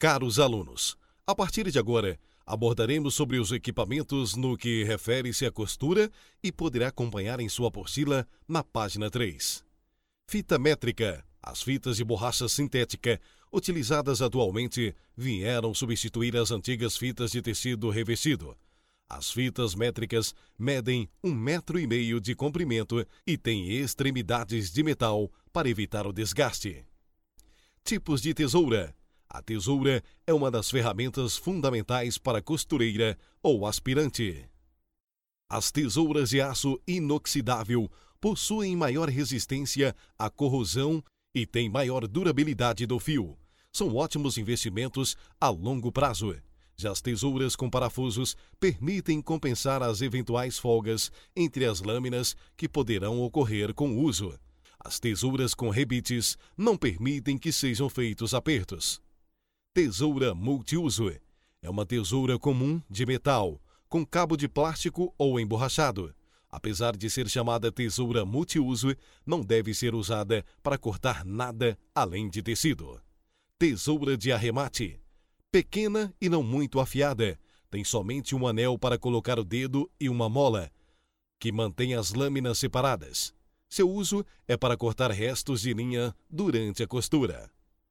Caros alunos, a partir de agora, abordaremos sobre os equipamentos no que refere-se à costura e poderá acompanhar em sua apostila na página 3. Fita métrica. As fitas de borracha sintética utilizadas atualmente vieram substituir as antigas fitas de tecido revestido. As fitas métricas medem 1,5 metro de comprimento e têm extremidades de metal para evitar o desgaste. Tipos de tesoura. A tesoura é uma das ferramentas fundamentais para costureira ou aspirante. As tesouras de aço inoxidável possuem maior resistência à corrosão e têm maior durabilidade do fio. São ótimos investimentos a longo prazo. Já as tesouras com parafusos permitem compensar as eventuais folgas entre as lâminas que poderão ocorrer com o uso. As tesouras com rebites não permitem que sejam feitos apertos. Tesoura multiuso. É uma tesoura comum de metal, com cabo de plástico ou emborrachado. Apesar de ser chamada tesoura multiuso, não deve ser usada para cortar nada além de tecido. Tesoura de arremate. Pequena e não muito afiada. Tem somente um anel para colocar o dedo e uma mola, que mantém as lâminas separadas. Seu uso é para cortar restos de linha durante a costura.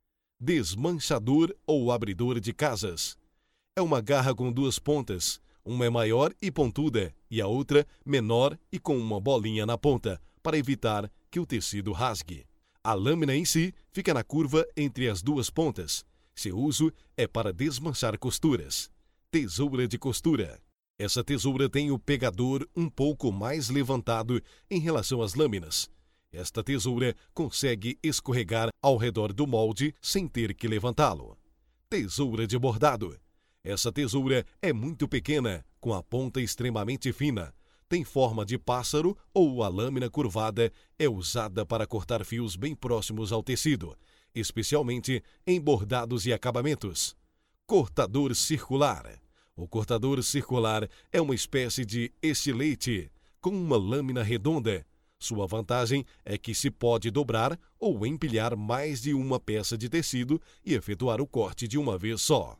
Desmanchador ou abridor de casas. É uma garra com duas pontas. Uma é maior e pontuda e a outra menor e com uma bolinha na ponta, para evitar que o tecido rasgue. A lâmina em si fica na curva entre as duas pontas. Seu uso é para desmanchar costuras. Tesoura de costura. Essa tesoura tem o pegador um pouco mais levantado em relação às lâminas. Esta tesoura consegue escorregar ao redor do molde sem ter que levantá-lo. Tesoura de bordado. Essa tesoura é muito pequena, com a ponta extremamente fina. Tem forma de pássaro ou a lâmina curvada é usada para cortar fios bem próximos ao tecido, especialmente em bordados e acabamentos. Cortador circular. O cortador circular é uma espécie de estilete com uma lâmina redonda. Sua vantagem é que se pode dobrar ou empilhar mais de uma peça de tecido e efetuar o corte de uma vez só.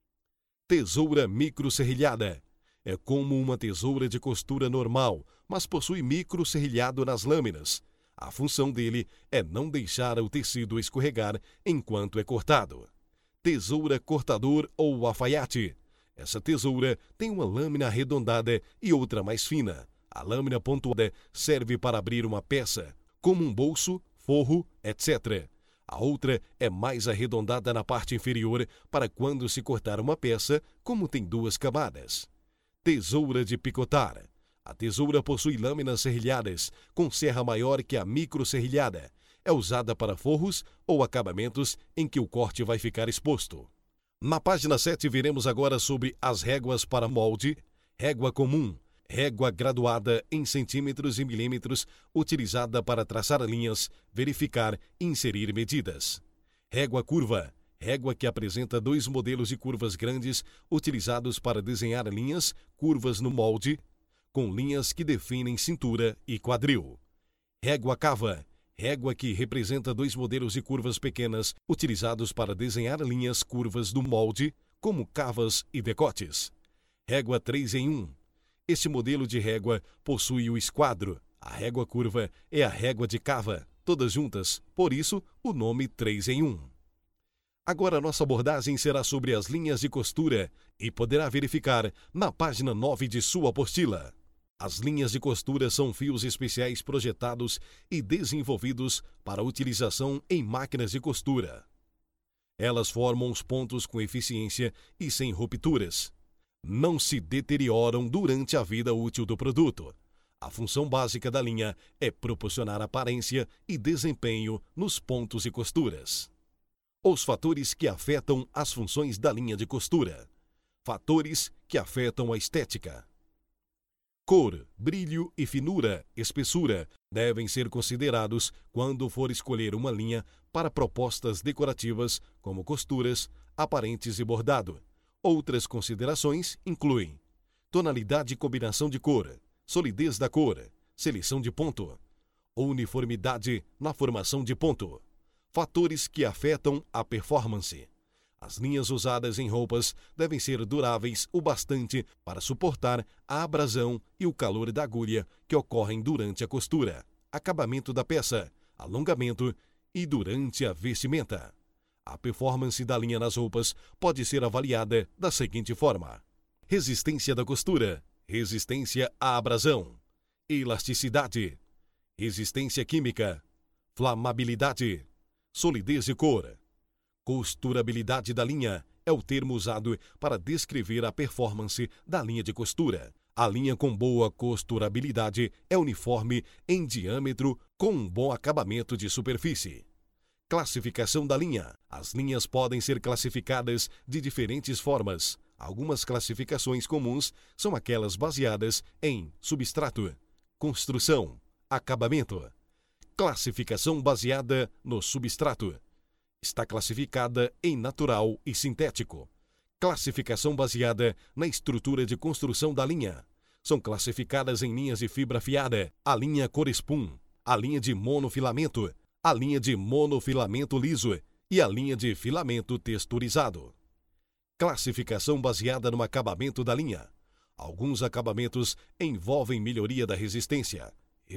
Tesoura microserrilhada. É como uma tesoura de costura normal, mas possui microserrilhado nas lâminas. A função dele é não deixar o tecido escorregar enquanto é cortado. Tesoura cortador ou alfaiate. Essa tesoura tem uma lâmina arredondada e outra mais fina. A lâmina pontuada serve para abrir uma peça, como um bolso, forro, etc. A outra é mais arredondada na parte inferior para quando se cortar uma peça, como tem duas camadas. Tesoura de picotar. A tesoura possui lâminas serrilhadas, com serra maior que a microserrilhada. É usada para forros ou acabamentos em que o corte vai ficar exposto. Na página 7 veremos agora sobre as réguas para molde, régua comum, régua graduada em centímetros e milímetros, utilizada para traçar linhas, verificar e inserir medidas. Régua curva, régua que apresenta dois modelos de curvas grandes, utilizados para desenhar linhas, curvas no molde, com linhas que definem cintura e quadril. Régua cava, régua que representa dois modelos de curvas pequenas, utilizados para desenhar linhas curvas do molde, como cavas e decotes. Régua 3 em 1. Este modelo de régua possui o esquadro. A régua curva é a régua de cava, todas juntas, por isso o nome 3 em 1. Agora nossa abordagem será sobre as linhas de costura e poderá verificar na página 9 de sua apostila. As linhas de costura são fios especiais projetados e desenvolvidos para utilização em máquinas de costura. Elas formam os pontos com eficiência e sem rupturas. Não se deterioram durante a vida útil do produto. A função básica da linha é proporcionar aparência e desempenho nos pontos e costuras. Os fatores que afetam as funções da linha de costura. Fatores que afetam a estética. Cor, brilho e finura, espessura, devem ser considerados quando for escolher uma linha para propostas decorativas, como costuras, aparentes e bordado. Outras considerações incluem tonalidade e combinação de cor, solidez da cor, seleção de ponto, uniformidade na formação de ponto, fatores que afetam a performance. As linhas usadas em roupas devem ser duráveis o bastante para suportar a abrasão e o calor da agulha que ocorrem durante a costura, acabamento da peça, alongamento e durante a vestimenta. A performance da linha nas roupas pode ser avaliada da seguinte forma: resistência da costura, resistência à abrasão, elasticidade, resistência química, flamabilidade, solidez de cor. Costurabilidade da linha é o termo usado para descrever a performance da linha de costura. A linha com boa costurabilidade é uniforme em diâmetro com um bom acabamento de superfície. Classificação da linha. As linhas podem ser classificadas de diferentes formas. Algumas classificações comuns são aquelas baseadas em substrato, construção, acabamento. Classificação baseada no substrato. Está classificada em natural e sintético. Classificação baseada na estrutura de construção da linha. São classificadas em linhas de fibra afiada, a linha Corespun, a linha de monofilamento, a linha de monofilamento liso e a linha de filamento texturizado. Classificação baseada no acabamento da linha. Alguns acabamentos envolvem melhoria da resistência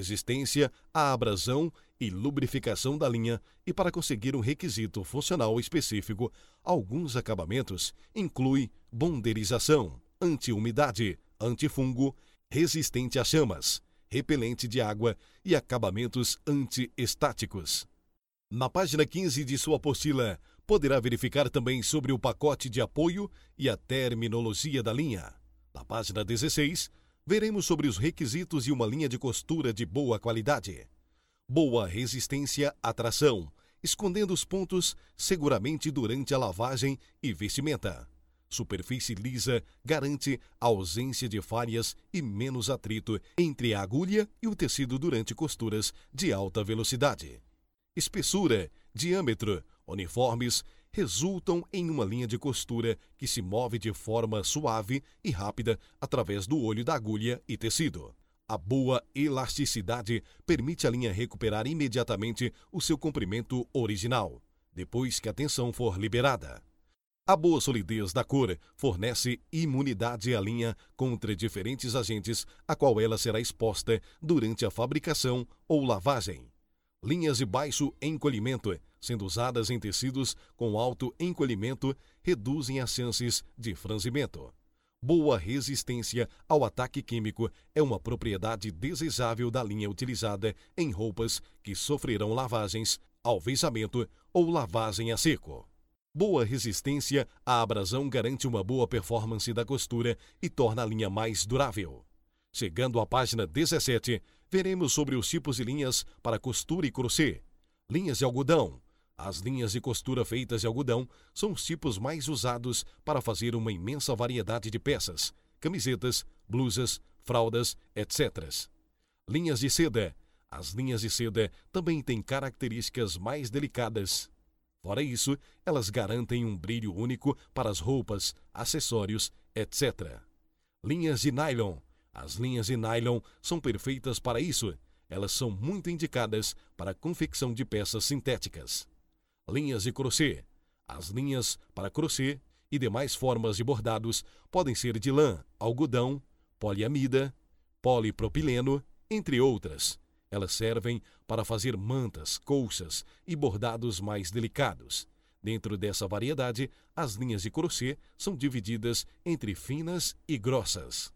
à abrasão e lubrificação da linha, e para conseguir um requisito funcional específico, alguns acabamentos incluem bonderização, anti-umidade, antifungo, resistente a chamas, repelente de água e acabamentos anti-estáticos. Na página 15 de sua apostila, poderá verificar também sobre o pacote de apoio e a terminologia da linha. Na página 16, veremos sobre os requisitos de uma linha de costura de boa qualidade. Boa resistência à tração, escondendo os pontos seguramente durante a lavagem e vestimenta. Superfície lisa garante a ausência de falhas e menos atrito entre a agulha e o tecido durante costuras de alta velocidade. Espessura, diâmetro, uniformes resultam em uma linha de costura que se move de forma suave e rápida através do olho da agulha e tecido. A boa elasticidade permite à linha recuperar imediatamente o seu comprimento original, depois que a tensão for liberada. A boa solidez da cor fornece imunidade à linha contra diferentes agentes a qual ela será exposta durante a fabricação ou lavagem. Linhas de baixo encolhimento, sendo usadas em tecidos com alto encolhimento, reduzem as chances de franzimento. Boa resistência ao ataque químico é uma propriedade desejável da linha utilizada em roupas que sofrerão lavagens, alvejamento ou lavagem a seco. Boa resistência à abrasão garante uma boa performance da costura e torna a linha mais durável. Chegando à página 17, veremos sobre os tipos de linhas para costura e crochê. Linhas de algodão. As linhas de costura feitas de algodão são os tipos mais usados para fazer uma imensa variedade de peças, camisetas, blusas, fraldas, etc. Linhas de seda. As linhas de seda também têm características mais delicadas. Fora isso, elas garantem um brilho único para as roupas, acessórios, etc. Linhas de nylon. As linhas de nylon são perfeitas para isso. Elas são muito indicadas para a confecção de peças sintéticas. Linhas de crochê. As linhas para crochê e demais formas de bordados podem ser de lã, algodão, poliamida, polipropileno, entre outras. Elas servem para fazer mantas, colchas e bordados mais delicados. Dentro dessa variedade, as linhas de crochê são divididas entre finas e grossas.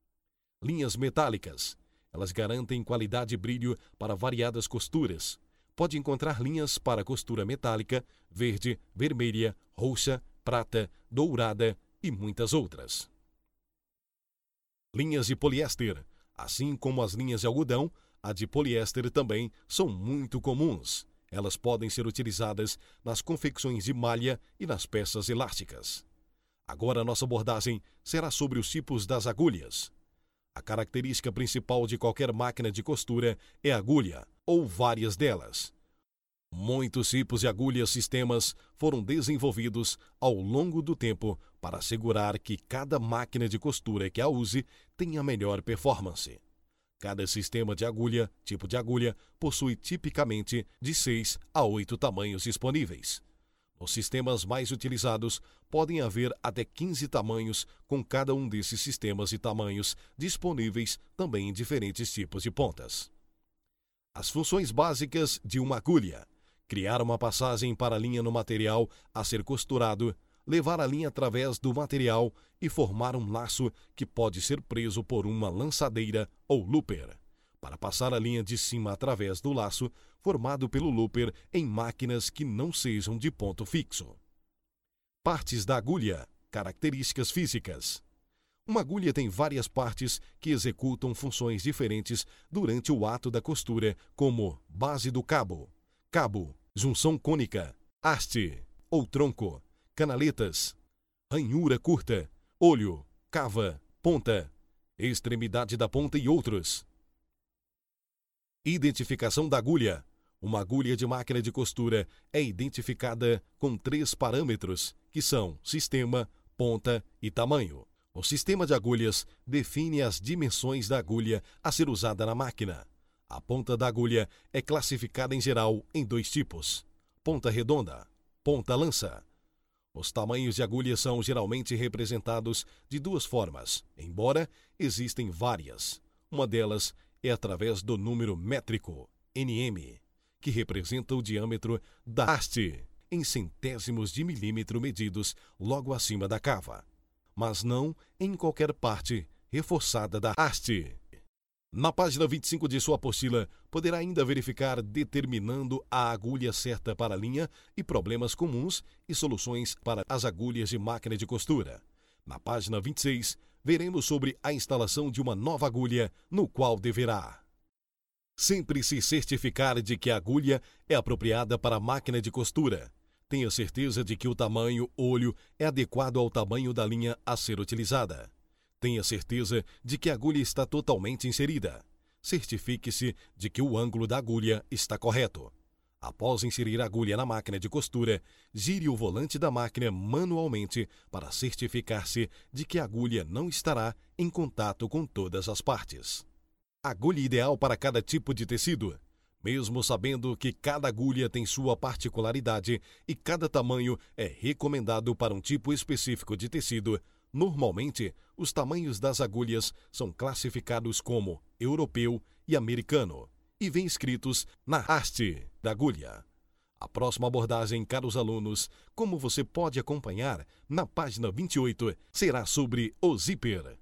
Linhas metálicas. Elas garantem qualidade e brilho para variadas costuras. Pode encontrar linhas para costura metálica, verde, vermelha, roxa, prata, dourada e muitas outras. Linhas de poliéster. Assim como as linhas de algodão, a de poliéster também são muito comuns. Elas podem ser utilizadas nas confecções de malha e nas peças elásticas. Agora nossa abordagem será sobre os tipos das agulhas. A característica principal de qualquer máquina de costura é a agulha, ou várias delas. Muitos tipos de agulhas sistemas foram desenvolvidos ao longo do tempo para assegurar que cada máquina de costura que a use tenha melhor performance. Cada sistema de agulha, tipo de agulha, possui tipicamente de 6 a 8 tamanhos disponíveis. Nos sistemas mais utilizados, podem haver até 15 tamanhos, com cada um desses sistemas e tamanhos disponíveis também em diferentes tipos de pontas. As funções básicas de uma agulha: criar uma passagem para a linha no material a ser costurado, levar a linha através do material e formar um laço que pode ser preso por uma lançadeira ou looper, para passar a linha de cima através do laço formado pelo looper em máquinas que não sejam de ponto fixo. Partes da agulha: características físicas. Uma agulha tem várias partes que executam funções diferentes durante o ato da costura, como base do cabo, junção cônica, haste ou tronco, canaletas, ranhura curta, olho, cava, ponta, extremidade da ponta e outros. Identificação da agulha. Uma agulha de máquina de costura é identificada com 3 parâmetros, que são sistema, ponta e tamanho. O sistema de agulhas define as dimensões da agulha a ser usada na máquina. A ponta da agulha é classificada em geral em 2 tipos: ponta redonda, ponta lança. Os tamanhos de agulha são geralmente representados de 2 formas, embora existem várias. Uma delas é através do número métrico, nm, que representa o diâmetro da haste em centésimos de milímetro medidos logo acima da cava, mas não em qualquer parte reforçada da haste. Na página 25 de sua apostila, poderá ainda verificar determinando a agulha certa para a linha e problemas comuns e soluções para as agulhas de máquina de costura. Na página 26, veremos sobre a instalação de uma nova agulha, no qual deverá sempre se certificar de que a agulha é apropriada para a máquina de costura. Tenha certeza de que o tamanho olho é adequado ao tamanho da linha a ser utilizada. Tenha certeza de que a agulha está totalmente inserida. Certifique-se de que o ângulo da agulha está correto. Após inserir a agulha na máquina de costura, gire o volante da máquina manualmente para certificar-se de que a agulha não estará em contato com todas as partes. Agulha ideal para cada tipo de tecido. Mesmo sabendo que cada agulha tem sua particularidade e cada tamanho é recomendado para um tipo específico de tecido, normalmente os tamanhos das agulhas são classificados como europeu e americano e vêm escritos na haste da agulha. A próxima abordagem, caros alunos, como você pode acompanhar na página 28, será sobre o zíper.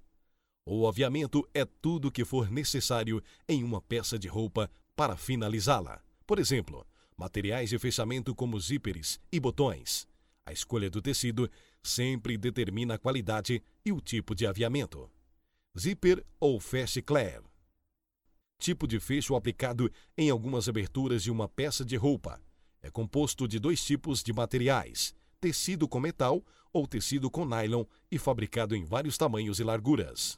O aviamento é tudo o que for necessário em uma peça de roupa para finalizá-la. Por exemplo, materiais de fechamento como zíperes e botões. A escolha do tecido sempre determina a qualidade e o tipo de aviamento. Zíper ou feche-clear. Tipo de fecho aplicado em algumas aberturas de uma peça de roupa. É composto de 2 tipos de materiais: tecido com metal ou tecido com nylon e fabricado em vários tamanhos e larguras.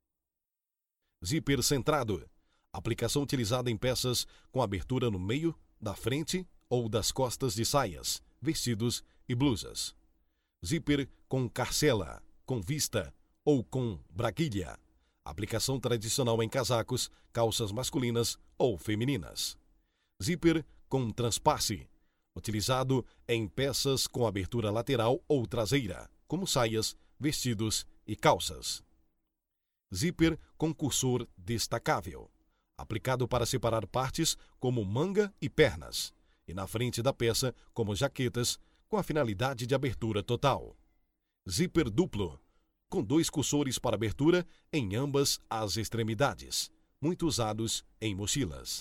Zíper centrado. Aplicação utilizada em peças com abertura no meio, da frente ou das costas de saias, vestidos e blusas. Zíper com carcela, com vista ou com braguilha. Aplicação tradicional em casacos, calças masculinas ou femininas. Zíper com transpasse. Utilizado em peças com abertura lateral ou traseira, como saias, vestidos e calças. Zíper com cursor destacável. Aplicado para separar partes como manga e pernas, e na frente da peça como jaquetas, com a finalidade de abertura total. Zíper duplo, com 2 cursores para abertura em ambas as extremidades, muito usados em mochilas.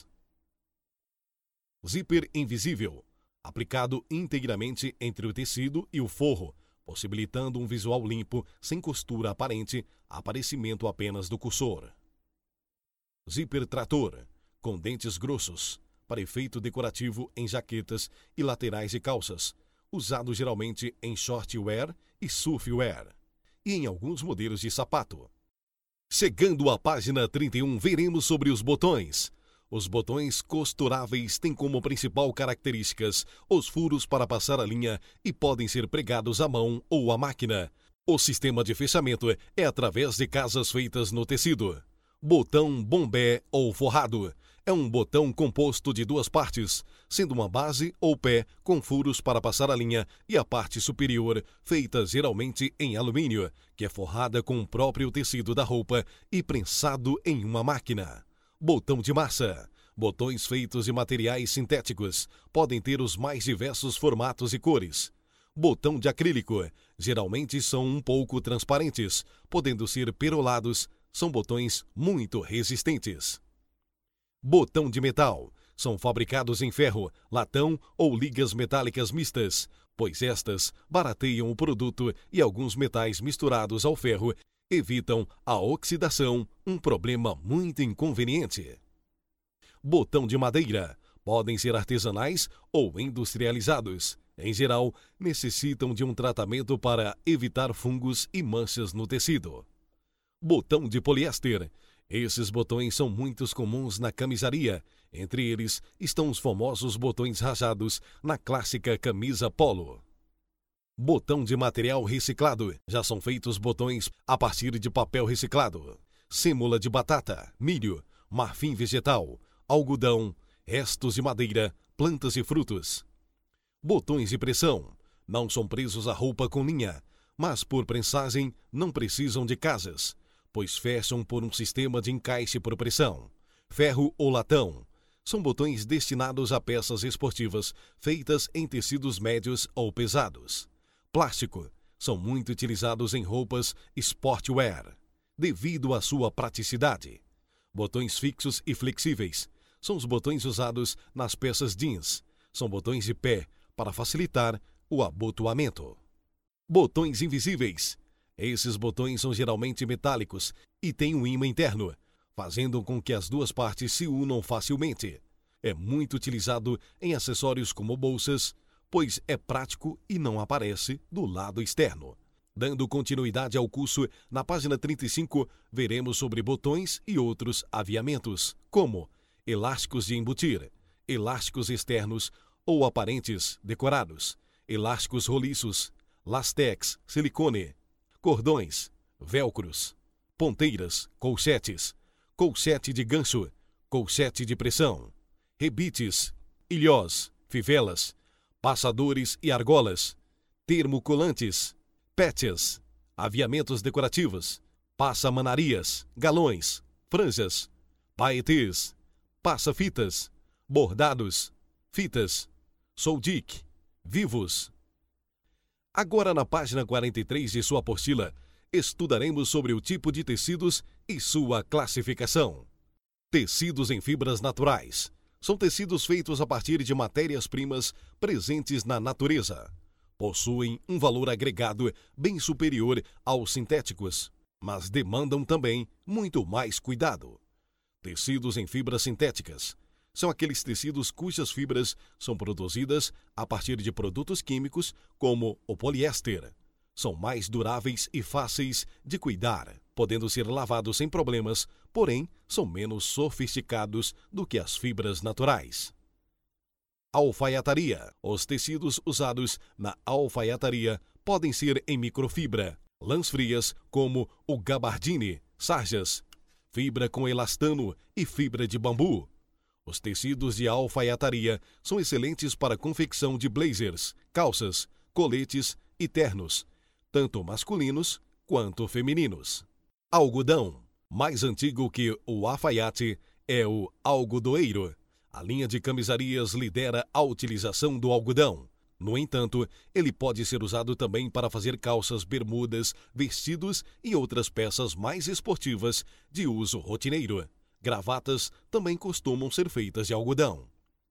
Zíper invisível, aplicado inteiramente entre o tecido e o forro, possibilitando um visual limpo, sem costura aparente, aparecimento apenas do cursor. Zíper trator, com dentes grossos, para efeito decorativo em jaquetas e laterais de calças, usado geralmente em shortwear e surfwear, e em alguns modelos de sapato. Chegando à página 31, veremos sobre os botões. Os botões costuráveis têm como principal características os furos para passar a linha e podem ser pregados à mão ou à máquina. O sistema de fechamento é através de casas feitas no tecido. Botão bombé ou forrado é um botão composto de duas partes, sendo uma base ou pé com furos para passar a linha e a parte superior feita geralmente em alumínio, que é forrada com o próprio tecido da roupa e prensado em uma máquina. Botão de massa. Botões feitos de materiais sintéticos podem ter os mais diversos formatos e cores. Botão de acrílico. Geralmente são um pouco transparentes, podendo ser perolados. São botões muito resistentes. Botão de metal. São fabricados em ferro, latão ou ligas metálicas mistas, pois estas barateiam o produto e alguns metais misturados ao ferro evitam a oxidação, um problema muito inconveniente. Botão de madeira. Podem ser artesanais ou industrializados. Em geral, necessitam de um tratamento para evitar fungos e manchas no tecido. Botão de poliéster. Esses botões são muito comuns na camisaria. Entre eles estão os famosos botões rajados na clássica camisa polo. Botão de material reciclado. Já são feitos botões a partir de papel reciclado, sêmola de batata, milho, marfim vegetal, algodão, restos de madeira, plantas e frutos. Botões de pressão. Não são presos à roupa com linha, mas por prensagem não precisam de casas, pois fecham por um sistema de encaixe por pressão. Ferro ou latão. São botões destinados a peças esportivas feitas em tecidos médios ou pesados. Plástico. São muito utilizados em roupas sportwear, devido à sua praticidade. Botões fixos e flexíveis. São os botões usados nas peças jeans. São botões de pé para facilitar o abotoamento. Botões invisíveis. Esses botões são geralmente metálicos e têm um ímã interno, fazendo com que as duas partes se unam facilmente. É muito utilizado em acessórios como bolsas, pois é prático e não aparece do lado externo. Dando continuidade ao curso, na página 35, veremos sobre botões e outros aviamentos, como elásticos de embutir, elásticos externos ou aparentes decorados, elásticos roliços, lastex, silicone, cordões, velcros, ponteiras, colchetes, colchete de gancho, colchete de pressão, rebites, ilhós, fivelas, passadores e argolas, termocolantes, patches, aviamentos decorativos, passamanarias, galões, franjas, paetês, passa-fitas, bordados, fitas, soldic, vivos. Agora, na página 43 de sua apostila, estudaremos sobre o tipo de tecidos e sua classificação. Tecidos em fibras naturais. São tecidos feitos a partir de matérias-primas presentes na natureza. Possuem um valor agregado bem superior aos sintéticos, mas demandam também muito mais cuidado. Tecidos em fibras sintéticas. São aqueles tecidos cujas fibras são produzidas a partir de produtos químicos, como o poliéster. São mais duráveis e fáceis de cuidar, podendo ser lavados sem problemas, porém são menos sofisticados do que as fibras naturais. Alfaiataria. Os tecidos usados na alfaiataria podem ser em microfibra, lãs frias como o gabardine, sarjas, fibra com elastano e fibra de bambu. Os tecidos de alfaiataria são excelentes para confecção de blazers, calças, coletes e ternos, tanto masculinos quanto femininos. Algodão. Mais antigo que o alfaiate é o algodoeiro. A linha de camisarias lidera a utilização do algodão. No entanto, ele pode ser usado também para fazer calças, bermudas, vestidos e outras peças mais esportivas de uso rotineiro. Gravatas também costumam ser feitas de algodão.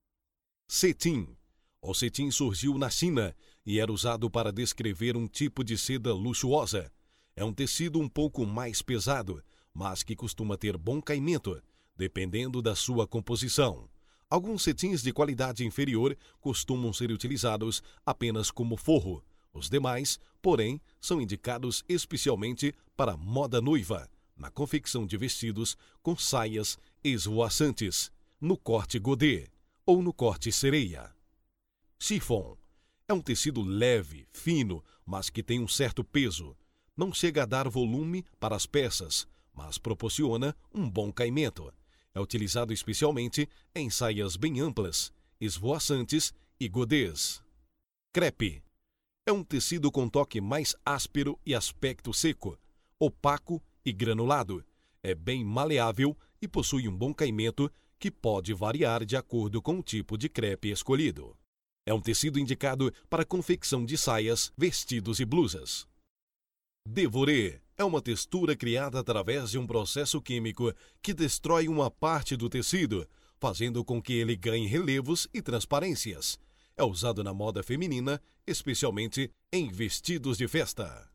Cetim. O cetim surgiu na China e era usado para descrever um tipo de seda luxuosa. É um tecido um pouco mais pesado, mas que costuma ter bom caimento, dependendo da sua composição. Alguns cetins de qualidade inferior costumam ser utilizados apenas como forro. Os demais, porém, são indicados especialmente para moda noiva, na confecção de vestidos com saias esvoaçantes, no corte godê ou no corte sereia. Chiffon. É um tecido leve, fino, mas que tem um certo peso. Não chega a dar volume para as peças, mas proporciona um bom caimento. É utilizado especialmente em saias bem amplas, esvoaçantes e godês. Crepe é um tecido com toque mais áspero e aspecto seco, opaco e granulado. É bem maleável e possui um bom caimento que pode variar de acordo com o tipo de crepe escolhido. É um tecido indicado para confecção de saias, vestidos e blusas. Dévoré é uma textura criada através de um processo químico que destrói uma parte do tecido, fazendo com que ele ganhe relevos e transparências. É usado na moda feminina, especialmente em vestidos de festa.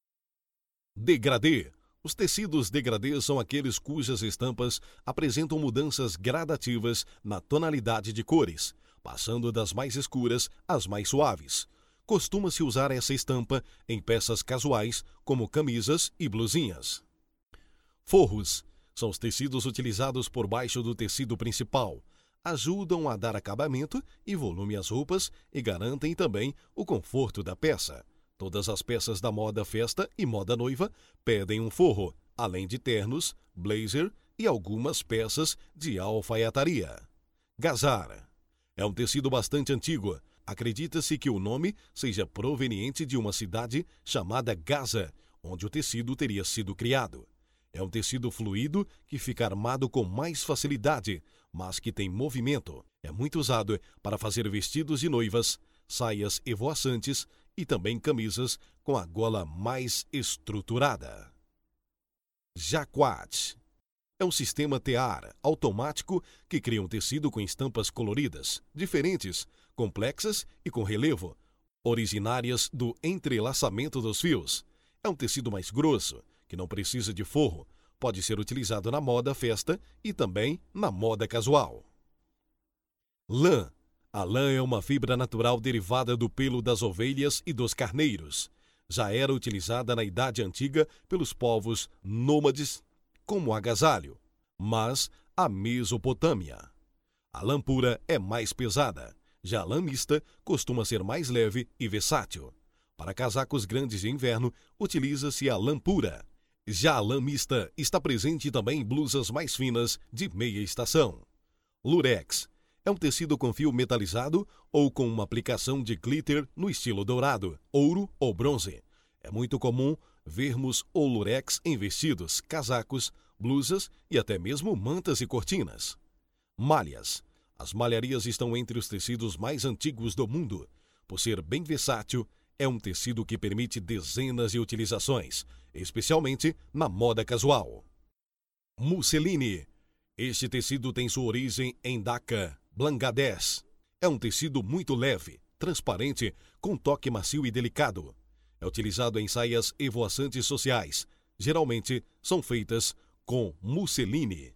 Degradê. Os tecidos degradê são aqueles cujas estampas apresentam mudanças gradativas na tonalidade de cores, passando das mais escuras às mais suaves. Costuma-se usar essa estampa em peças casuais, como camisas e blusinhas. Forros são os tecidos utilizados por baixo do tecido principal. Ajudam a dar acabamento e volume às roupas e garantem também o conforto da peça. Todas as peças da moda festa e moda noiva pedem um forro, além de ternos, blazer e algumas peças de alfaiataria. Gazar é um tecido bastante antigo. Acredita-se que o nome seja proveniente de uma cidade chamada Gaza, onde o tecido teria sido criado. É um tecido fluido que fica armado com mais facilidade, mas que tem movimento. É muito usado para fazer vestidos de noivas, saias esvoaçantes e também camisas com a gola mais estruturada. Jacquard é um sistema tear automático que cria um tecido com estampas coloridas, diferentes, complexas e com relevo, originárias do entrelaçamento dos fios. É um tecido mais grosso, que não precisa de forro, pode ser utilizado na moda festa e também na moda casual. Lã. A lã é uma fibra natural derivada do pelo das ovelhas e dos carneiros. Já era utilizada na Idade Antiga pelos povos nômades como agasalho, mas a Mesopotâmia. A lã pura é mais pesada, já a lã mista costuma ser mais leve e versátil. Para casacos grandes de inverno, utiliza-se a lã pura. Já a lã mista está presente também em blusas mais finas de meia estação. Lurex é um tecido com fio metalizado ou com uma aplicação de glitter no estilo dourado, ouro ou bronze. É muito comum vermos o lurex em vestidos, casacos, blusas e até mesmo mantas e cortinas. Malhas. As malharias estão entre os tecidos mais antigos do mundo. Por ser bem versátil, é um tecido que permite dezenas de utilizações, especialmente na moda casual. Musseline. Este tecido tem sua origem em Dhaka, Bangladesh. É um tecido muito leve, transparente, com toque macio e delicado. É utilizado em saias esvoaçantes sociais. Geralmente são feitas com musseline.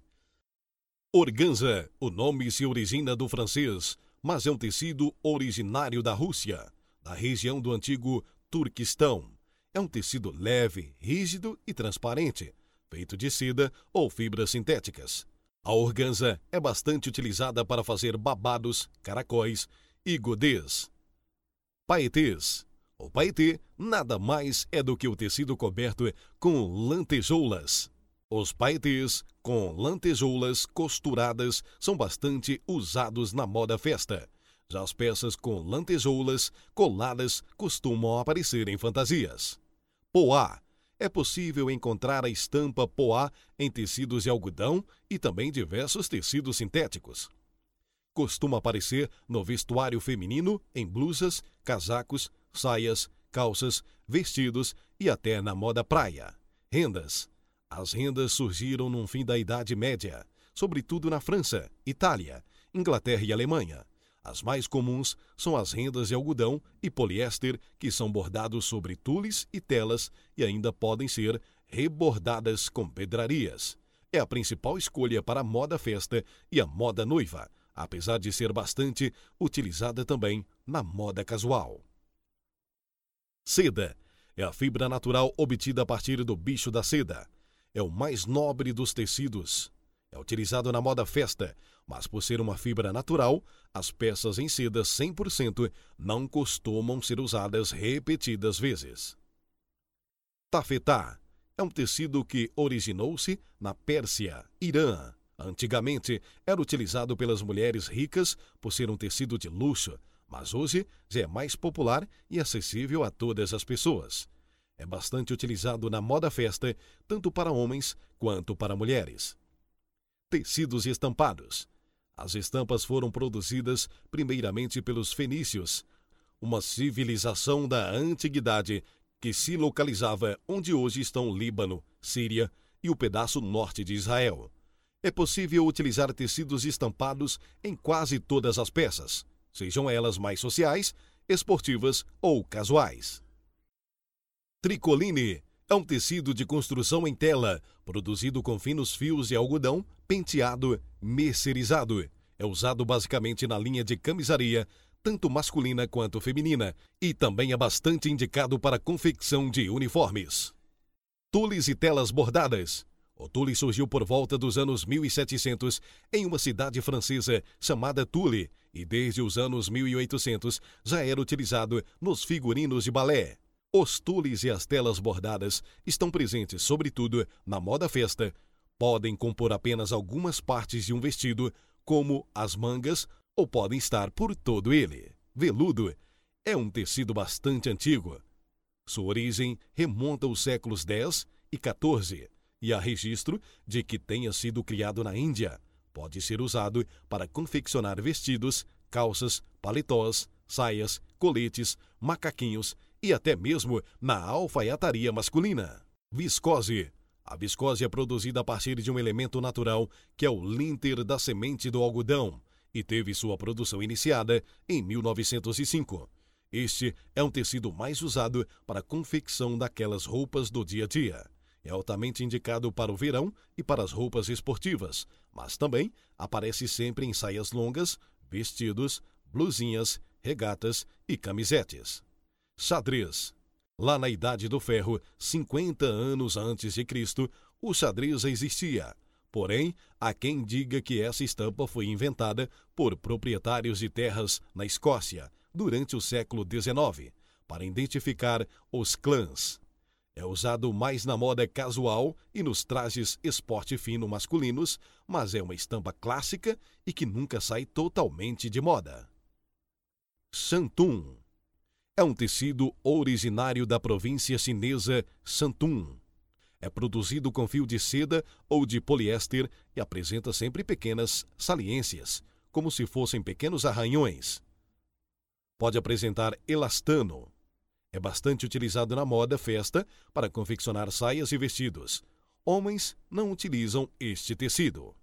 Organza. O nome se origina do francês, mas é um tecido originário da Rússia, da região do antigo Turquistão. É um tecido leve, rígido e transparente, feito de seda ou fibras sintéticas. A organza é bastante utilizada para fazer babados, caracóis e godês. Paetês. O paetê nada mais é do que o tecido coberto com lantejoulas. Os paetês com lantejoulas costuradas são bastante usados na moda festa. Já as peças com lantejoulas coladas costumam aparecer em fantasias. Poá. É possível encontrar a estampa poá em tecidos de algodão e também diversos tecidos sintéticos. Costuma aparecer no vestuário feminino, em blusas, casacos, saias, calças, vestidos e até na moda praia. Rendas. As rendas surgiram no fim da Idade Média, sobretudo na França, Itália, Inglaterra e Alemanha. As mais comuns são as rendas de algodão e poliéster, que são bordados sobre tules e telas e ainda podem ser rebordadas com pedrarias. É a principal escolha para a moda festa e a moda noiva, apesar de ser bastante utilizada também na moda casual. Seda é a fibra natural obtida a partir do bicho da seda. É o mais nobre dos tecidos. É utilizado na moda festa, mas por ser uma fibra natural, as peças em seda 100% não costumam ser usadas repetidas vezes. Tafetá é um tecido que originou-se na Pérsia, Irã. Antigamente, era utilizado pelas mulheres ricas por ser um tecido de luxo, mas hoje já é mais popular e acessível a todas as pessoas. É bastante utilizado na moda festa, tanto para homens quanto para mulheres. Tecidos estampados. As estampas foram produzidas primeiramente pelos fenícios, uma civilização da antiguidade que se localizava onde hoje estão o Líbano, Síria e o pedaço norte de Israel. É possível utilizar tecidos estampados em quase todas as peças, sejam elas mais sociais, esportivas ou casuais. Tricoline é um tecido de construção em tela, produzido com finos fios de algodão, penteado, mercerizado. É usado basicamente na linha de camisaria, tanto masculina quanto feminina, e também é bastante indicado para a confecção de uniformes. Tules e telas bordadas. O tule surgiu por volta dos anos 1700 em uma cidade francesa chamada Tulle, e desde os anos 1800 já era utilizado nos figurinos de balé. Os tules e as telas bordadas estão presentes sobretudo na moda festa. Podem compor apenas algumas partes de um vestido, como as mangas, ou podem estar por todo ele. Veludo é um tecido bastante antigo. Sua origem remonta aos séculos X e XIV, e há registro de que tenha sido criado na Índia. Pode ser usado para confeccionar vestidos, calças, paletós, saias, coletes, macaquinhos e até mesmo na alfaiataria masculina. Viscose. A viscose é produzida a partir de um elemento natural que é o linter da semente do algodão e teve sua produção iniciada em 1905. Este é um tecido mais usado para a confecção daquelas roupas do dia a dia. É altamente indicado para o verão e para as roupas esportivas, mas também aparece sempre em saias longas, vestidos, blusinhas, regatas e camisetes. Xadrez. Lá na Idade do Ferro, 50 anos antes de Cristo, o xadrez já existia. Porém, há quem diga que essa estampa foi inventada por proprietários de terras na Escócia durante o século XIX, para identificar os clãs. É usado mais na moda casual e nos trajes esporte fino masculinos, mas é uma estampa clássica e que nunca sai totalmente de moda. Shantung. É um tecido originário da província chinesa Shantung. É produzido com fio de seda ou de poliéster e apresenta sempre pequenas saliências, como se fossem pequenos arranhões. Pode apresentar elastano. É bastante utilizado na moda festa para confeccionar saias e vestidos. Homens não utilizam este tecido.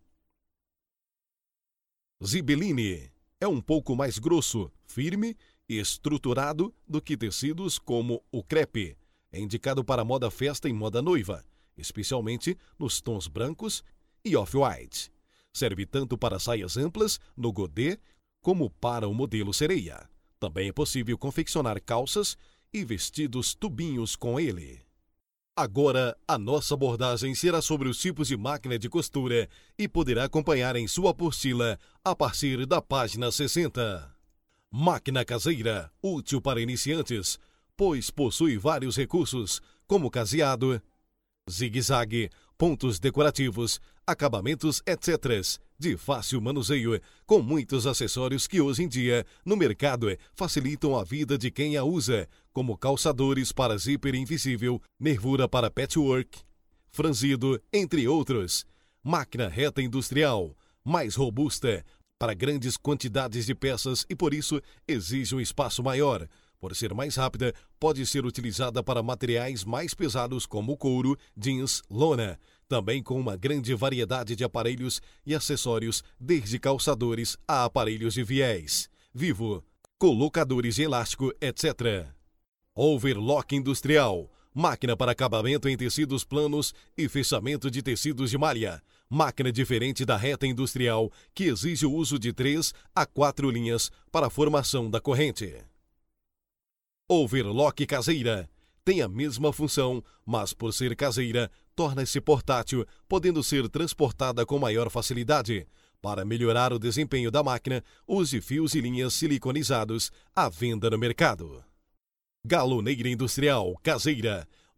Zibeline. É um pouco mais grosso, firme e estruturado do que tecidos como o crepe. É indicado para moda festa e moda noiva, especialmente nos tons brancos e off-white. Serve tanto para saias amplas, no godê, como para o modelo sereia. Também é possível confeccionar calças e vestidos tubinhos com ele. Agora, a nossa abordagem será sobre os tipos de máquina de costura e poderá acompanhar em sua apostila a partir da página 60. Máquina caseira, útil para iniciantes, pois possui vários recursos, como caseado, zigue-zague, pontos decorativos, acabamentos, etc., de fácil manuseio, com muitos acessórios que hoje em dia, no mercado, facilitam a vida de quem a usa, como calçadores para zíper invisível, nervura para patchwork, franzido, entre outros. Máquina reta industrial, mais robusta, para grandes quantidades de peças e por isso exige um espaço maior. Por ser mais rápida, pode ser utilizada para materiais mais pesados como couro, jeans, lona, também com uma grande variedade de aparelhos e acessórios, desde calçadores a aparelhos de viés, vivo, colocadores de elástico, etc. Overlock industrial, máquina para acabamento em tecidos planos e fechamento de tecidos de malha. Máquina diferente da reta industrial, que exige o uso de 3 a 4 linhas para a formação da corrente. Overlock caseira. Tem a mesma função, mas por ser caseira, torna-se portátil, podendo ser transportada com maior facilidade. Para melhorar o desempenho da máquina, use fios e linhas siliconizados à venda no mercado. Galoneira industrial caseira.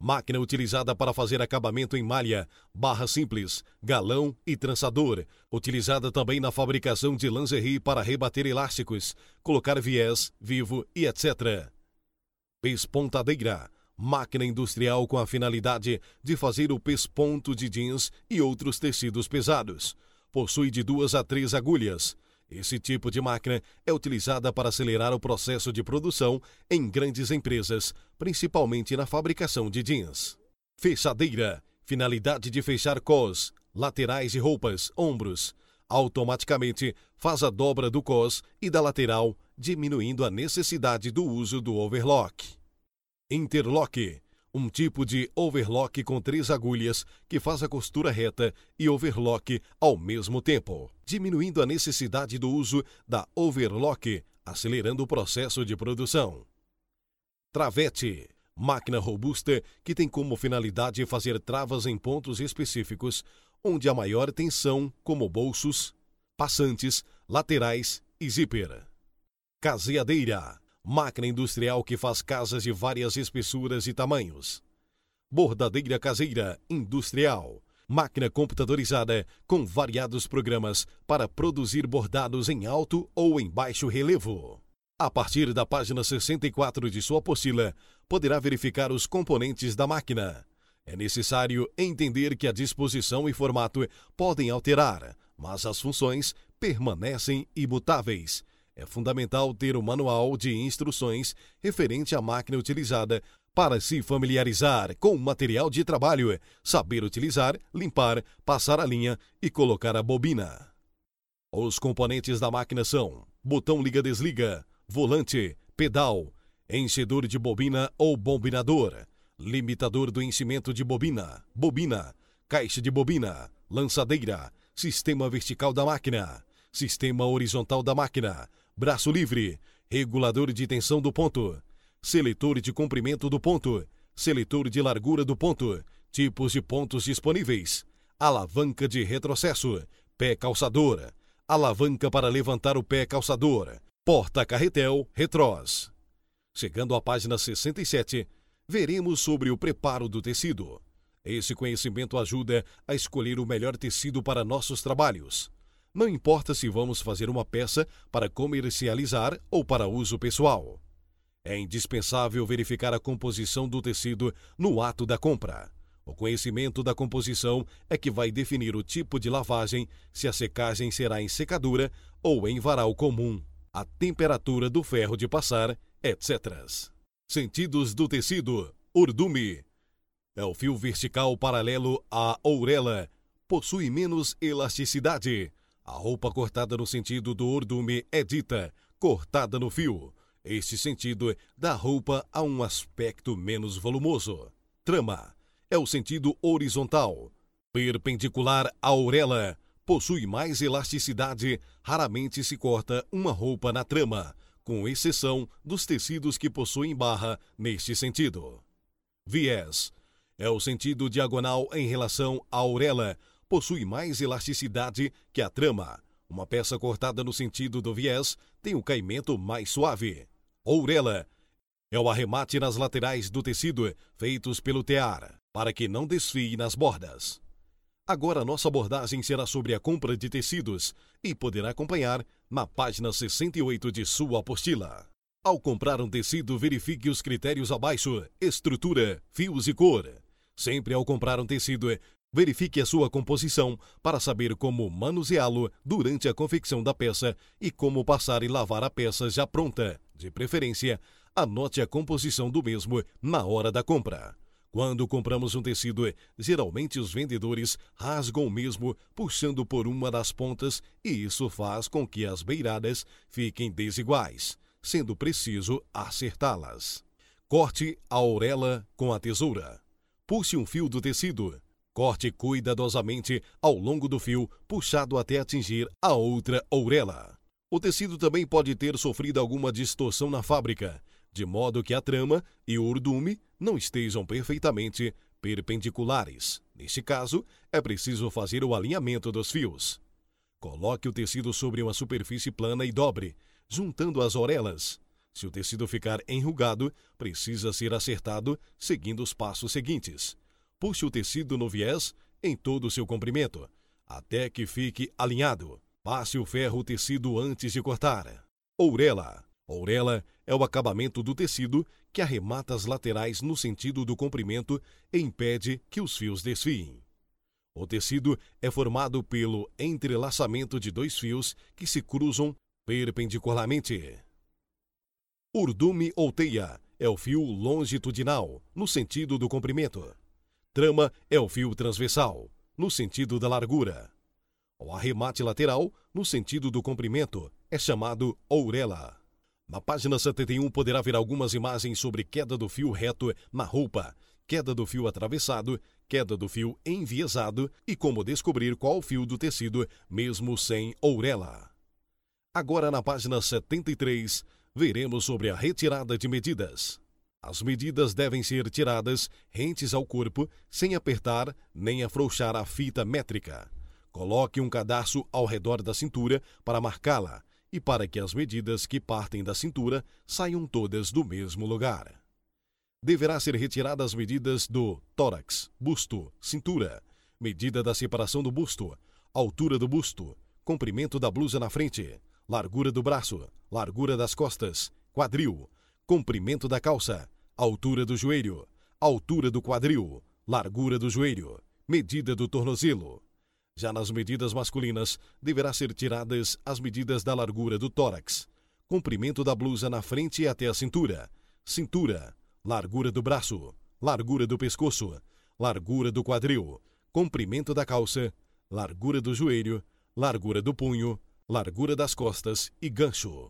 Máquina utilizada para fazer acabamento em malha, barra simples, galão e trançador. Utilizada também na fabricação de lingerie para rebater elásticos, colocar viés, vivo e etc. Pespontadeira. Máquina industrial com a finalidade de fazer o pesponto de jeans e outros tecidos pesados. Possui de 2 a 3 agulhas. Esse tipo de máquina é utilizada para acelerar o processo de produção em grandes empresas, principalmente na fabricação de jeans. Fechadeira. Finalidade de fechar cós, laterais de roupas, ombros. Automaticamente faz a dobra do cós e da lateral, diminuindo a necessidade do uso do overlock. Interlock. Um tipo de overlock com 3 agulhas que faz a costura reta e overlock ao mesmo tempo, diminuindo a necessidade do uso da overlock, acelerando o processo de produção. Travete. Máquina robusta que tem como finalidade fazer travas em pontos específicos, onde há maior tensão, como bolsos, passantes, laterais e zíper. Caseadeira. Máquina industrial que faz casas de várias espessuras e tamanhos. Bordadeira caseira industrial. Máquina computadorizada com variados programas para produzir bordados em alto ou em baixo relevo. A partir da página 64 de sua apostila, poderá verificar os componentes da máquina. É necessário entender que a disposição e formato podem alterar, mas as funções permanecem imutáveis. É fundamental ter o manual de instruções referente à máquina utilizada para se familiarizar com o material de trabalho, saber utilizar, limpar, passar a linha e colocar a bobina. Os componentes da máquina são botão liga-desliga, volante, pedal, enchedor de bobina ou bobinador, limitador do enchimento de bobina, bobina, caixa de bobina, lançadeira, sistema vertical da máquina, sistema horizontal da máquina, braço livre, regulador de tensão do ponto, seletor de comprimento do ponto, seletor de largura do ponto, tipos de pontos disponíveis, alavanca de retrocesso, pé calçador, alavanca para levantar o pé calçador, porta-carretel retrós. Chegando à página 67, veremos sobre o preparo do tecido. Esse conhecimento ajuda a escolher o melhor tecido para nossos trabalhos. Não importa se vamos fazer uma peça para comercializar ou para uso pessoal. É indispensável verificar a composição do tecido no ato da compra. O conhecimento da composição é que vai definir o tipo de lavagem, se a secagem será em secadura ou em varal comum, a temperatura do ferro de passar, etc. Sentidos do tecido. Urdume. É o fio vertical paralelo à ourela. Possui menos elasticidade. A roupa cortada no sentido do urdume é dita cortada no fio. Este sentido dá roupa a um aspecto menos volumoso. Trama é o sentido horizontal. Perpendicular à ourela. Possui mais elasticidade. Raramente se corta uma roupa na trama, com exceção dos tecidos que possuem barra neste sentido. Viés é o sentido diagonal em relação à aurela. Possui mais elasticidade que a trama. Uma peça cortada no sentido do viés tem o caimento mais suave. Ourela é o arremate nas laterais do tecido feitos pelo tear, para que não desfie nas bordas. Agora nossa abordagem será sobre a compra de tecidos e poderá acompanhar na página 68 de sua apostila. Ao comprar um tecido, verifique os critérios abaixo: estrutura, fios e cor. Sempre ao comprar um tecido, verifique a sua composição para saber como manuseá-lo durante a confecção da peça e como passar e lavar a peça já pronta. De preferência, anote a composição do mesmo na hora da compra. Quando compramos um tecido, geralmente os vendedores rasgam o mesmo puxando por uma das pontas e isso faz com que as beiradas fiquem desiguais, sendo preciso acertá-las. Corte a ourela com a tesoura. Puxe um fio do tecido. Corte cuidadosamente ao longo do fio, puxado até atingir a outra ourela. O tecido também pode ter sofrido alguma distorção na fábrica, de modo que a trama e o urdume não estejam perfeitamente perpendiculares. Neste caso, é preciso fazer o alinhamento dos fios. Coloque o tecido sobre uma superfície plana e dobre, juntando as aurelas. Se o tecido ficar enrugado, precisa ser acertado seguindo os passos seguintes. Puxe o tecido no viés em todo o seu comprimento, até que fique alinhado. Passe o ferro tecido antes de cortar. Ourela. Ourela é o acabamento do tecido que arremata as laterais no sentido do comprimento e impede que os fios desfiem. O tecido é formado pelo entrelaçamento de dois fios que se cruzam perpendicularmente. Urdume ou teia é o fio longitudinal, no sentido do comprimento. Trama é o fio transversal, no sentido da largura. O arremate lateral, no sentido do comprimento, é chamado ourela. Na página 71 poderá ver algumas imagens sobre queda do fio reto na roupa, queda do fio atravessado, queda do fio enviesado e como descobrir qual fio do tecido, mesmo sem ourela. Agora, na página 73, veremos sobre a retirada de medidas. As medidas devem ser tiradas rentes ao corpo, sem apertar nem afrouxar a fita métrica. Coloque um cadarço ao redor da cintura para marcá-la e para que as medidas que partem da cintura saiam todas do mesmo lugar. Deverá ser retiradas as medidas do tórax, busto, cintura, medida da separação do busto, altura do busto, comprimento da blusa na frente, largura do braço, largura das costas, quadril, comprimento da calça, altura do joelho, altura do quadril, largura do joelho, medida do tornozelo. Já nas medidas masculinas, deverá ser tiradas as medidas da largura do tórax, comprimento da blusa na frente até a cintura, cintura, largura do braço, largura do pescoço, largura do quadril, comprimento da calça, largura do joelho, largura do punho, largura das costas e gancho.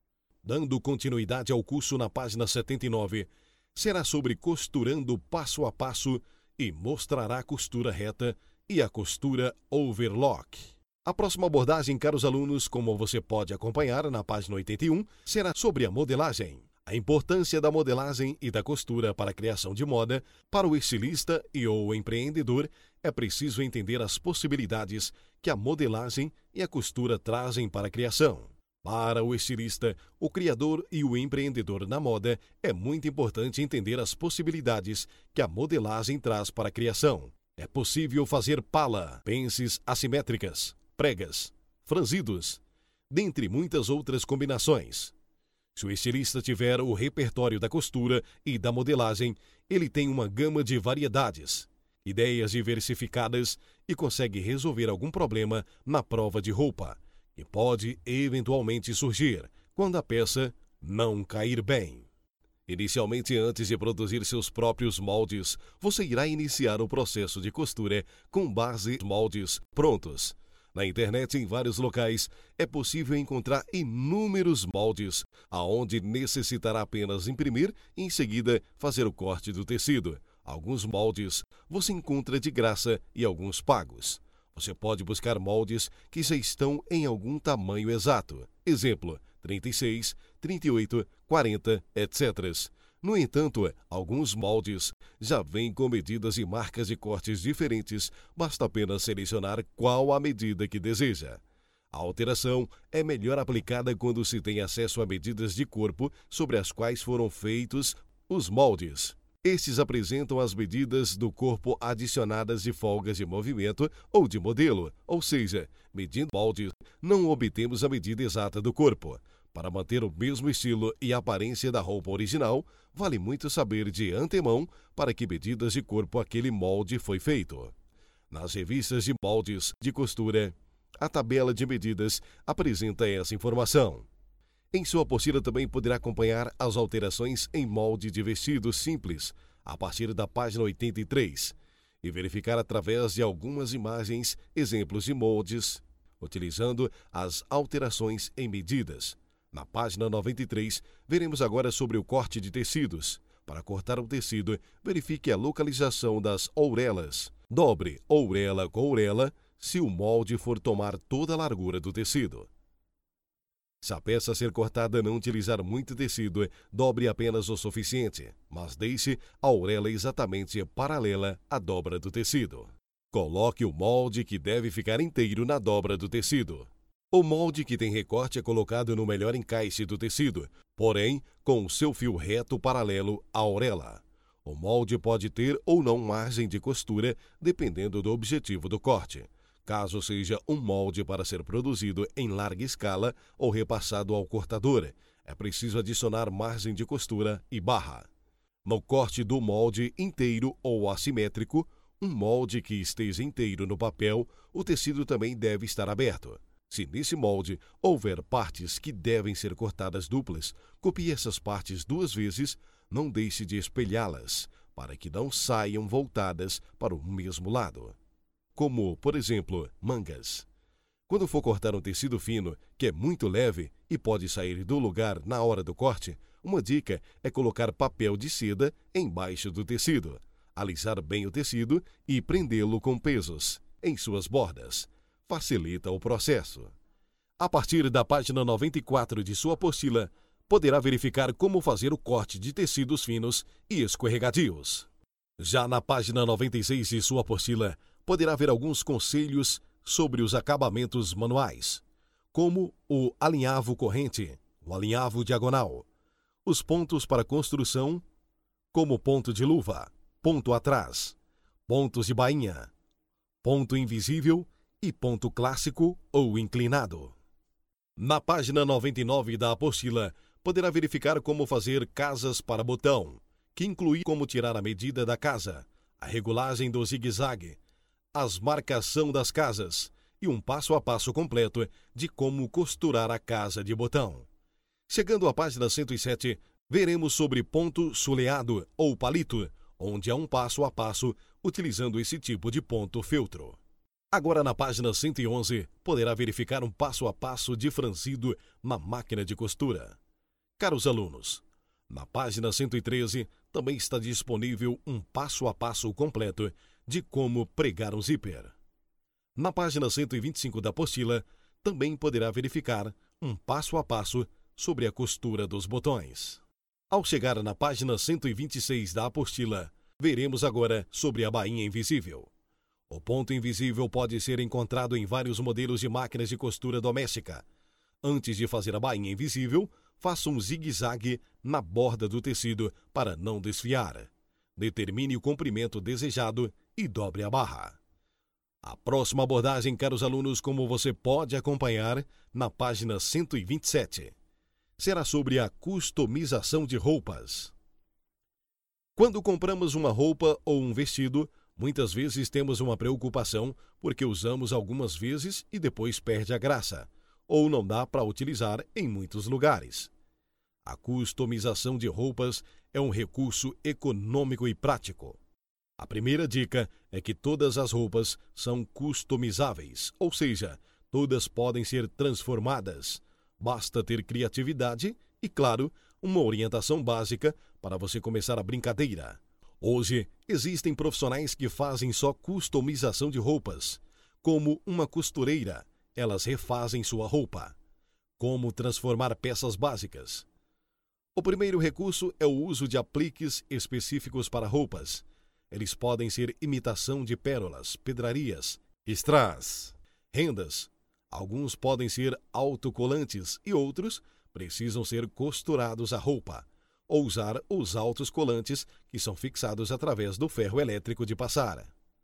Dando continuidade ao curso na página 79, será sobre costurando passo a passo e mostrará a costura reta e a costura overlock. A próxima abordagem, caros alunos, como você pode acompanhar na página 81, será sobre a modelagem. A importância da modelagem e da costura para a criação de moda. Para o estilista e ou empreendedor, é preciso entender as possibilidades que a modelagem e a costura trazem para a criação. Para o estilista, o criador e o empreendedor na moda, é muito importante entender as possibilidades que a modelagem traz para a criação. É possível fazer pala, pences assimétricas, pregas, franzidos, dentre muitas outras combinações. Se o estilista tiver o repertório da costura e da modelagem, ele tem uma gama de variedades, ideias diversificadas e consegue resolver algum problema na prova de roupa, que pode eventualmente surgir quando a peça não cair bem. Inicialmente, antes de produzir seus próprios moldes, você irá iniciar o processo de costura com base em moldes prontos. Na internet, em vários locais, é possível encontrar inúmeros moldes, aonde necessitará apenas imprimir e, em seguida, fazer o corte do tecido. Alguns moldes você encontra de graça e alguns pagos. Você pode buscar moldes que já estão em algum tamanho exato. Exemplo, 36, 38, 40, etc. No entanto, alguns moldes já vêm com medidas e marcas de cortes diferentes, basta apenas selecionar qual a medida que deseja. A alteração é melhor aplicada quando se tem acesso a medidas de corpo sobre as quais foram feitos os moldes. Estes apresentam as medidas do corpo adicionadas de folgas de movimento ou de modelo, ou seja, medindo moldes, não obtemos a medida exata do corpo. Para manter o mesmo estilo e aparência da roupa original, vale muito saber de antemão para que medidas de corpo aquele molde foi feito. Nas revistas de moldes de costura, a tabela de medidas apresenta essa informação. Em sua apostila também poderá acompanhar as alterações em molde de vestidos simples, a partir da página 83, e verificar através de algumas imagens exemplos de moldes, utilizando as alterações em medidas. Na página 93, veremos agora sobre o corte de tecidos. Para cortar o tecido, verifique a localização das ourelas. Dobre ourela com ourela se o molde for tomar toda a largura do tecido. Se a peça a ser cortada não utilizar muito tecido, dobre apenas o suficiente, mas deixe a ourela exatamente paralela à dobra do tecido. Coloque o molde que deve ficar inteiro na dobra do tecido. O molde que tem recorte é colocado no melhor encaixe do tecido, porém com o seu fio reto paralelo à orelha. O molde pode ter ou não margem de costura, dependendo do objetivo do corte. Caso seja um molde para ser produzido em larga escala ou repassado ao cortador, é preciso adicionar margem de costura e barra. No corte do molde inteiro ou assimétrico, um molde que esteja inteiro no papel, o tecido também deve estar aberto. Se nesse molde houver partes que devem ser cortadas duplas, copie essas partes 2 vezes, não deixe de espelhá-las, para que não saiam voltadas para o mesmo lado. Como, por exemplo, mangas. Quando for cortar um tecido fino, que é muito leve e pode sair do lugar na hora do corte, uma dica é colocar papel de seda embaixo do tecido, alisar bem o tecido e prendê-lo com pesos em suas bordas. Facilita o processo. A partir da página 94 de sua apostila, poderá verificar como fazer o corte de tecidos finos e escorregadios. Já na página 96 de sua apostila, poderá ver alguns conselhos sobre os acabamentos manuais, como o alinhavo corrente, o alinhavo diagonal, os pontos para construção, como ponto de luva, ponto atrás, pontos de bainha, ponto invisível e ponto clássico ou inclinado. Na página 99 da apostila, poderá verificar como fazer casas para botão, que inclui como tirar a medida da casa, a regulagem do zigue-zague, as marcação das casas e um passo a passo completo de como costurar a casa de botão. Chegando à página 107, veremos sobre ponto soleado ou palito, onde há um passo a passo utilizando esse tipo de ponto feltro. Agora na página 111, poderá verificar um passo a passo de franzido na máquina de costura. Caros alunos, na página 113 também está disponível um passo a passo completo de como pregar um zíper. Na página 125 da apostila, também poderá verificar um passo a passo sobre a costura dos botões. Ao chegar na página 126 da apostila, veremos agora sobre a bainha invisível. O ponto invisível pode ser encontrado em vários modelos de máquinas de costura doméstica. Antes de fazer a bainha invisível, faça um zigue-zague na borda do tecido para não desfiar. Determine o comprimento desejado e dobre a barra. A próxima abordagem, caros alunos, como você pode acompanhar na página 127, será sobre a customização de roupas. Quando compramos uma roupa ou um vestido, muitas vezes temos uma preocupação porque usamos algumas vezes e depois perde a graça, ou não dá para utilizar em muitos lugares. A customização de roupas é um recurso econômico e prático. A primeira dica é que todas as roupas são customizáveis, ou seja, todas podem ser transformadas. Basta ter criatividade e, claro, uma orientação básica para você começar a brincadeira. Hoje, existem profissionais que fazem só customização de roupas. Como uma costureira, elas refazem sua roupa. Como transformar peças básicas. O primeiro recurso é o uso de apliques específicos para roupas. Eles podem ser imitação de pérolas, pedrarias, strass, rendas. Alguns podem ser autocolantes e outros precisam ser costurados à roupa, ou usar os autocolantes que são fixados através do ferro elétrico de passar.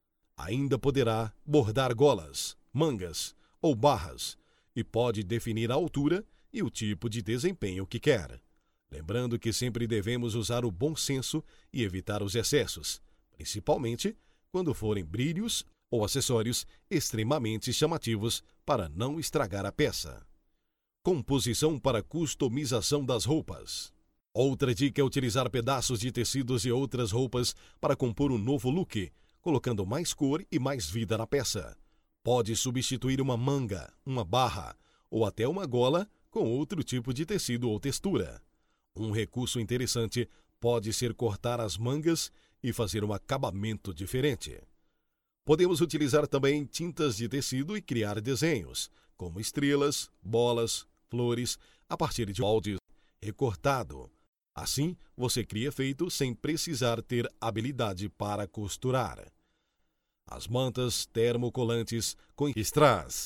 Ainda poderá bordar golas, mangas ou barras e pode definir a altura e o tipo de desempenho que quer. Lembrando que sempre devemos usar o bom senso e evitar os excessos, principalmente quando forem brilhos ou acessórios extremamente chamativos para não estragar a peça. Composição para customização das roupas. Outra dica é utilizar pedaços de tecidos e outras roupas para compor um novo look, colocando mais cor e mais vida na peça. Pode substituir uma manga, uma barra ou até uma gola com outro tipo de tecido ou textura. Um recurso interessante pode ser cortar as mangas e fazer um acabamento diferente. Podemos utilizar também tintas de tecido e criar desenhos, como estrelas, bolas, flores, a partir de moldes recortado. Assim, você cria efeito sem precisar ter habilidade para costurar. As mantas termocolantes com strass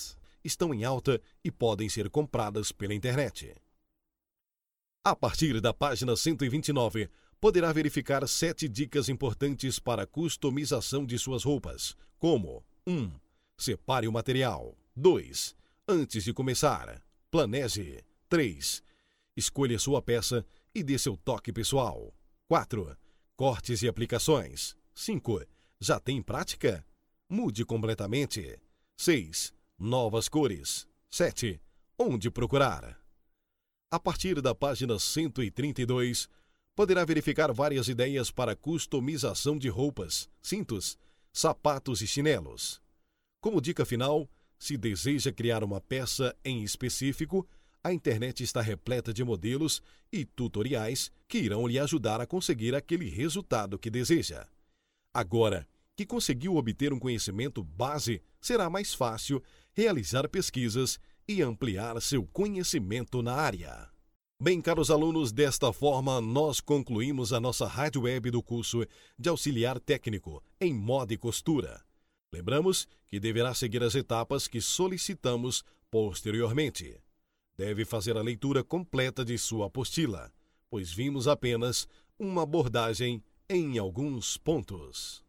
estão em alta e podem ser compradas pela internet. A partir da página 129, poderá verificar 7 dicas importantes para a customização de suas roupas, como 1. Separe o material. 2. Antes de começar, planeje. 3. Escolha sua peça e dê seu toque pessoal. 4. Cortes e aplicações. 5. Já tem prática? Mude completamente. 6. Novas cores. 7. Onde procurar? A partir da página 132, poderá verificar várias ideias para customização de roupas, cintos, sapatos e chinelos. Como dica final, se deseja criar uma peça em específico, a internet está repleta de modelos e tutoriais que irão lhe ajudar a conseguir aquele resultado que deseja. Agora que conseguiu obter um conhecimento base, será mais fácil realizar pesquisas e ampliar seu conhecimento na área. Bem, caros alunos, desta forma nós concluímos a nossa rádio web do curso de auxiliar técnico em moda e costura. Lembramos que deverá seguir as etapas que solicitamos posteriormente. Deve fazer a leitura completa de sua apostila, pois vimos apenas uma abordagem em alguns pontos.